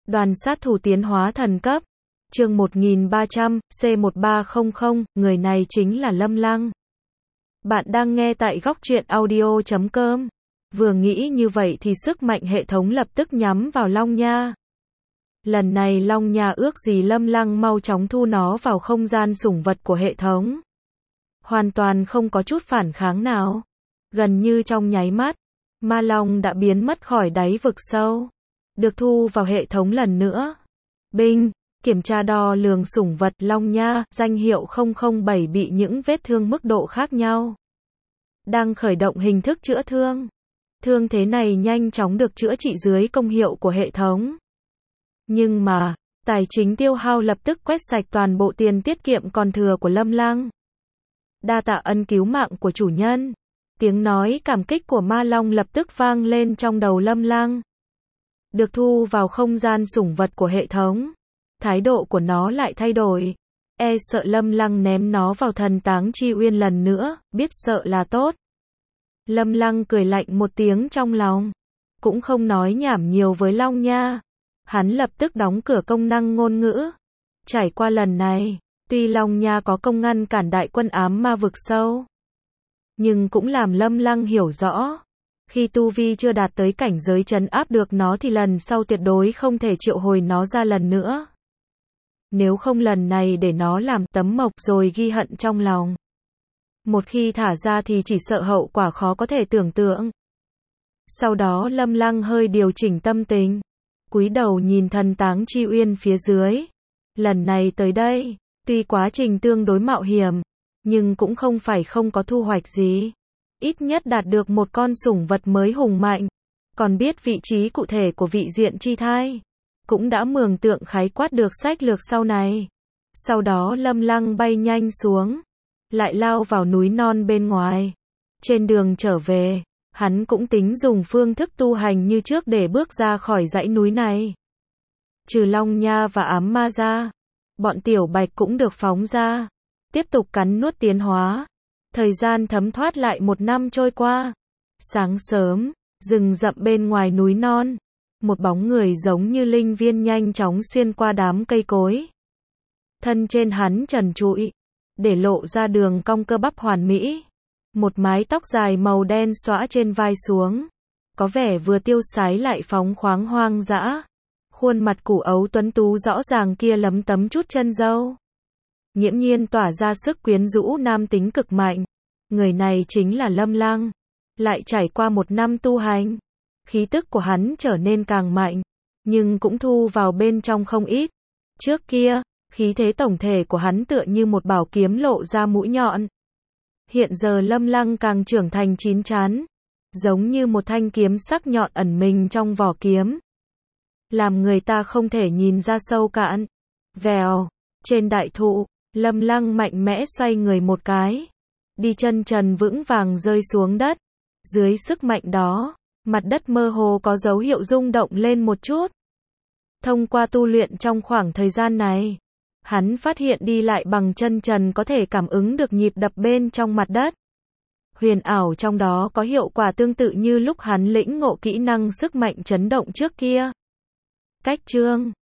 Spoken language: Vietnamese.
Đoàn sát thủ tiến hóa thần cấp. Chương 1300, C1300, người này chính là Lâm Lăng. Bạn đang nghe tại Góc Truyện Audio.com. Vừa nghĩ như vậy thì sức mạnh hệ thống lập tức nhắm vào Long Nha. Lần này Long Nha ước gì Lâm Lăng mau chóng thu nó vào không gian sủng vật của hệ thống. Hoàn toàn không có chút phản kháng nào. Gần như trong nháy mắt, Ma Long đã biến mất khỏi đáy vực sâu. Được thu vào hệ thống lần nữa. Binh, kiểm tra đo lường sủng vật Long Nha, danh hiệu 007 bị những vết thương mức độ khác nhau. Đang khởi động hình thức chữa thương. Thương thế này nhanh chóng được chữa trị dưới công hiệu của hệ thống. Nhưng mà, tài chính tiêu hao lập tức quét sạch toàn bộ tiền tiết kiệm còn thừa của Lâm Lăng. Đa tạ ân cứu mạng của chủ nhân. Tiếng nói cảm kích của Ma Long lập tức vang lên trong đầu Lâm Lăng. Được thu vào không gian sủng vật của hệ thống. Thái độ của nó lại thay đổi. E sợ Lâm Lăng ném nó vào thần táng chi uyên lần nữa, biết sợ là tốt. Lâm Lăng cười lạnh một tiếng trong lòng. Cũng không nói nhảm nhiều với Long Nha. Hắn lập tức đóng cửa công năng ngôn ngữ. Trải qua lần này, tuy Long Nha có công ngăn cản đại quân ám ma vực sâu, nhưng cũng làm Lâm Lăng hiểu rõ. Khi tu vi chưa đạt tới cảnh giới trấn áp được nó thì lần sau tuyệt đối không thể triệu hồi nó ra lần nữa. Nếu không lần này để nó làm tấm mộc rồi ghi hận trong lòng. Một khi thả ra thì chỉ sợ hậu quả khó có thể tưởng tượng. Sau đó Lâm Lăng hơi điều chỉnh tâm tình. Cúi đầu nhìn thần táng chi uyên phía dưới. Lần này tới đây, tuy quá trình tương đối mạo hiểm, nhưng cũng không phải không có thu hoạch gì. Ít nhất đạt được một con sủng vật mới hùng mạnh. Còn biết vị trí cụ thể của vị diện chi thai. Cũng đã mường tượng khái quát được sách lược sau này. Sau đó Lâm Lăng bay nhanh xuống. Lại lao vào núi non bên ngoài. Trên đường trở về, hắn cũng tính dùng phương thức tu hành như trước để bước ra khỏi dãy núi này. Trừ Long Nha và ám ma ra, bọn tiểu bạch cũng được phóng ra. Tiếp tục cắn nuốt tiến hóa. Thời gian thấm thoát lại một năm trôi qua. Sáng sớm, rừng rậm bên ngoài núi non. Một bóng người giống như linh viên nhanh chóng xuyên qua đám cây cối. Thân trên hắn trần trụi, để lộ ra đường cong cơ bắp hoàn mỹ. Một mái tóc dài màu đen xõa trên vai xuống. Có vẻ vừa tiêu sái lại phóng khoáng hoang dã. Khuôn mặt củ ấu tuấn tú rõ ràng kia lấm tấm chút chân râu. Nghiễm nhiên tỏa ra sức quyến rũ nam tính cực mạnh. Người này chính là Lâm Lăng. Lại trải qua một năm tu hành. Khí tức của hắn trở nên càng mạnh. Nhưng cũng thu vào bên trong không ít. Trước kia, khí thế tổng thể của hắn tựa như một bảo kiếm lộ ra mũi nhọn. Hiện giờ Lâm Lăng càng trưởng thành chín chắn. Giống như một thanh kiếm sắc nhọn ẩn mình trong vỏ kiếm. Làm người ta không thể nhìn ra sâu cạn. Vèo, trên đại thụ, Lâm Lăng mạnh mẽ xoay người một cái. Đi chân trần vững vàng rơi xuống đất. Dưới sức mạnh đó, mặt đất mơ hồ có dấu hiệu rung động lên một chút. Thông qua tu luyện trong khoảng thời gian này, hắn phát hiện đi lại bằng chân trần có thể cảm ứng được nhịp đập bên trong mặt đất. Huyền ảo trong đó có hiệu quả tương tự như lúc hắn lĩnh ngộ kỹ năng sức mạnh chấn động trước kia. Cách chương